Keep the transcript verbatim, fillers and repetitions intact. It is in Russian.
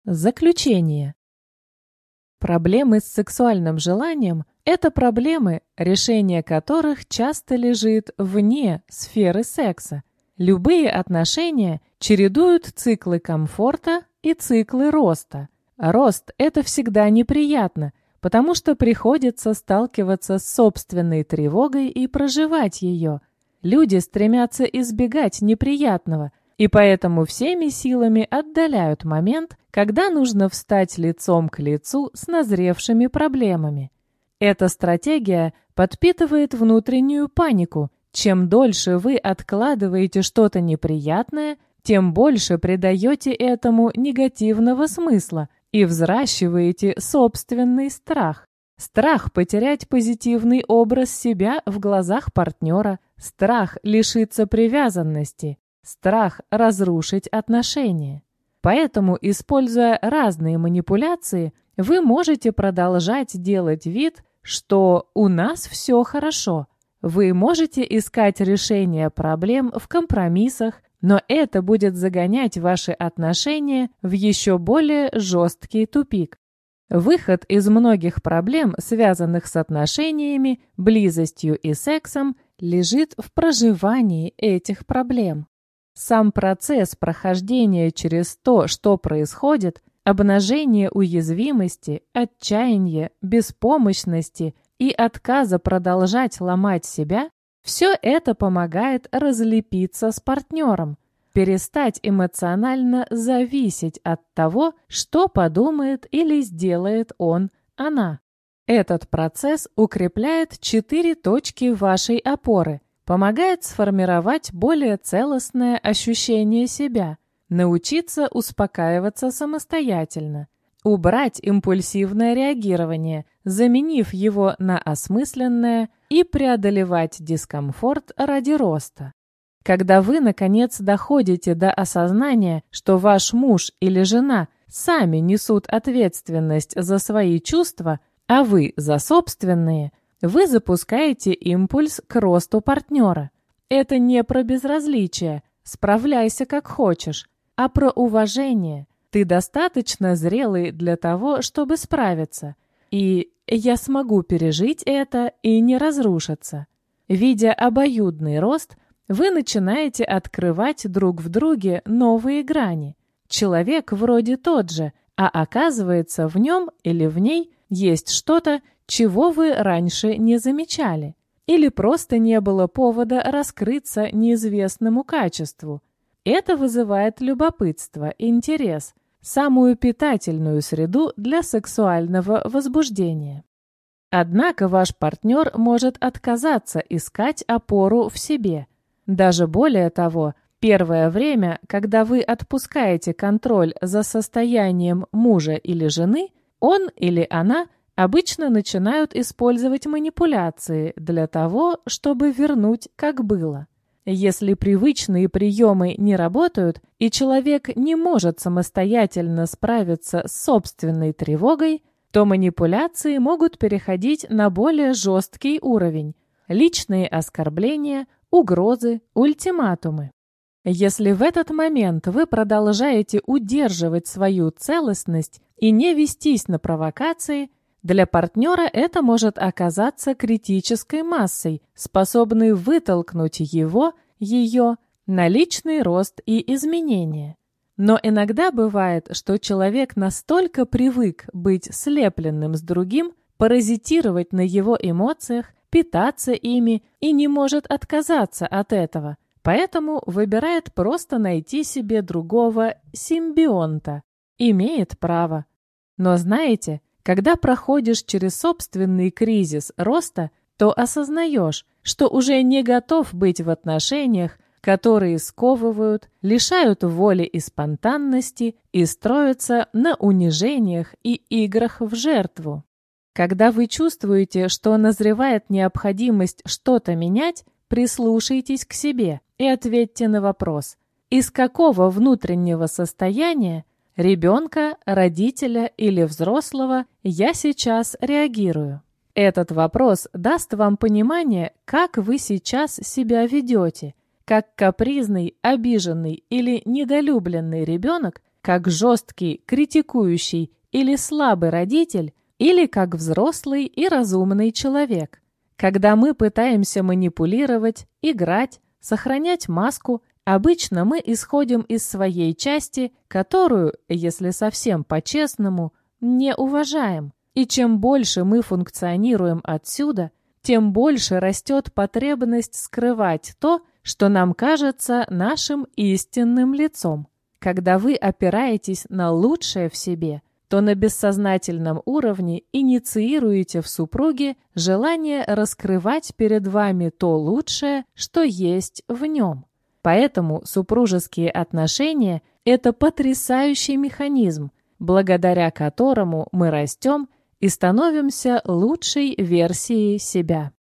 Заключение. Проблемы с сексуальным желанием – это проблемы, решение которых часто лежит вне сферы секса. Любые отношения чередуют циклы комфорта и циклы роста. Рост – это всегда неприятно, потому что приходится сталкиваться с собственной тревогой и проживать ее. Люди стремятся избегать неприятного, и поэтому всеми силами отдаляют момент, когда нужно встать лицом к лицу с назревшими проблемами. Эта стратегия подпитывает внутреннюю панику. Чем дольше вы откладываете что-то неприятное, тем больше придаете этому негативного смысла и взращиваете собственный страх. Страх потерять позитивный образ себя в глазах партнера, страх лишиться привязанности, страх разрушить отношения. Поэтому, используя разные манипуляции, вы можете продолжать делать вид, что «у нас все хорошо». Вы можете искать решение проблем в компромиссах, но это будет загонять ваши отношения в еще более жесткий тупик. Выход из многих проблем, связанных с отношениями, близостью и сексом, лежит в проживании этих проблем. Сам процесс прохождения через то, что происходит, обнажение уязвимости, отчаяния, беспомощности и отказа продолжать ломать себя, все это помогает разлепиться с партнером, перестать эмоционально зависеть от того, что подумает или сделает он, она. Этот процесс укрепляет четыре точки вашей опоры, помогает сформировать более целостное ощущение себя, научиться успокаиваться самостоятельно, убрать импульсивное реагирование, заменив его на осмысленное, и преодолевать дискомфорт ради роста. Когда вы, наконец, доходите до осознания, что ваш муж или жена сами несут ответственность за свои чувства, а вы за собственные, вы запускаете импульс к росту партнера. Это не про безразличие, справляйся как хочешь, а про уважение. Ты достаточно зрелый для того, чтобы справиться. И я смогу пережить это и не разрушиться. Видя обоюдный рост, вы начинаете открывать друг в друге новые грани. Человек вроде тот же, а оказывается, в нем или в ней есть что-то, чего вы раньше не замечали, или просто не было повода раскрыться неизвестному качеству. Это вызывает любопытство, интерес, самую питательную среду для сексуального возбуждения. Однако ваш партнер может отказаться искать опору в себе. Даже более того, первое время, когда вы отпускаете контроль за состоянием мужа или жены, он или она обычно начинают использовать манипуляции для того, чтобы вернуть, как было. Если привычные приемы не работают, и человек не может самостоятельно справиться с собственной тревогой, то манипуляции могут переходить на более жесткий уровень – личные оскорбления, угрозы, ультиматумы. Если в этот момент вы продолжаете удерживать свою целостность и не вестись на провокации, для партнера это может оказаться критической массой, способной вытолкнуть его, ее, на личный рост и изменения. Но иногда бывает, что человек настолько привык быть слепленным с другим, паразитировать на его эмоциях, питаться ими и не может отказаться от этого, поэтому выбирает просто найти себе другого симбионта. Имеет право. Но знаете, когда проходишь через собственный кризис роста, то осознаешь, что уже не готов быть в отношениях, которые сковывают, лишают воли и спонтанности и строятся на унижениях и играх в жертву. Когда вы чувствуете, что назревает необходимость что-то менять, прислушайтесь к себе и ответьте на вопрос: из какого внутреннего состояния, ребенка, родителя или взрослого, я сейчас реагирую? Этот вопрос даст вам понимание, как вы сейчас себя ведете, как капризный, обиженный или недолюбленный ребенок, как жесткий, критикующий или слабый родитель, или как взрослый и разумный человек. Когда мы пытаемся манипулировать, играть, сохранять маску, обычно мы исходим из своей части, которую, если совсем по-честному, не уважаем. И чем больше мы функционируем отсюда, тем больше растет потребность скрывать то, что нам кажется нашим истинным лицом. Когда вы опираетесь на лучшее в себе, то на бессознательном уровне инициируете в супруге желание раскрывать перед вами то лучшее, что есть в нем. Поэтому супружеские отношения – это потрясающий механизм, благодаря которому мы растем и становимся лучшей версией себя.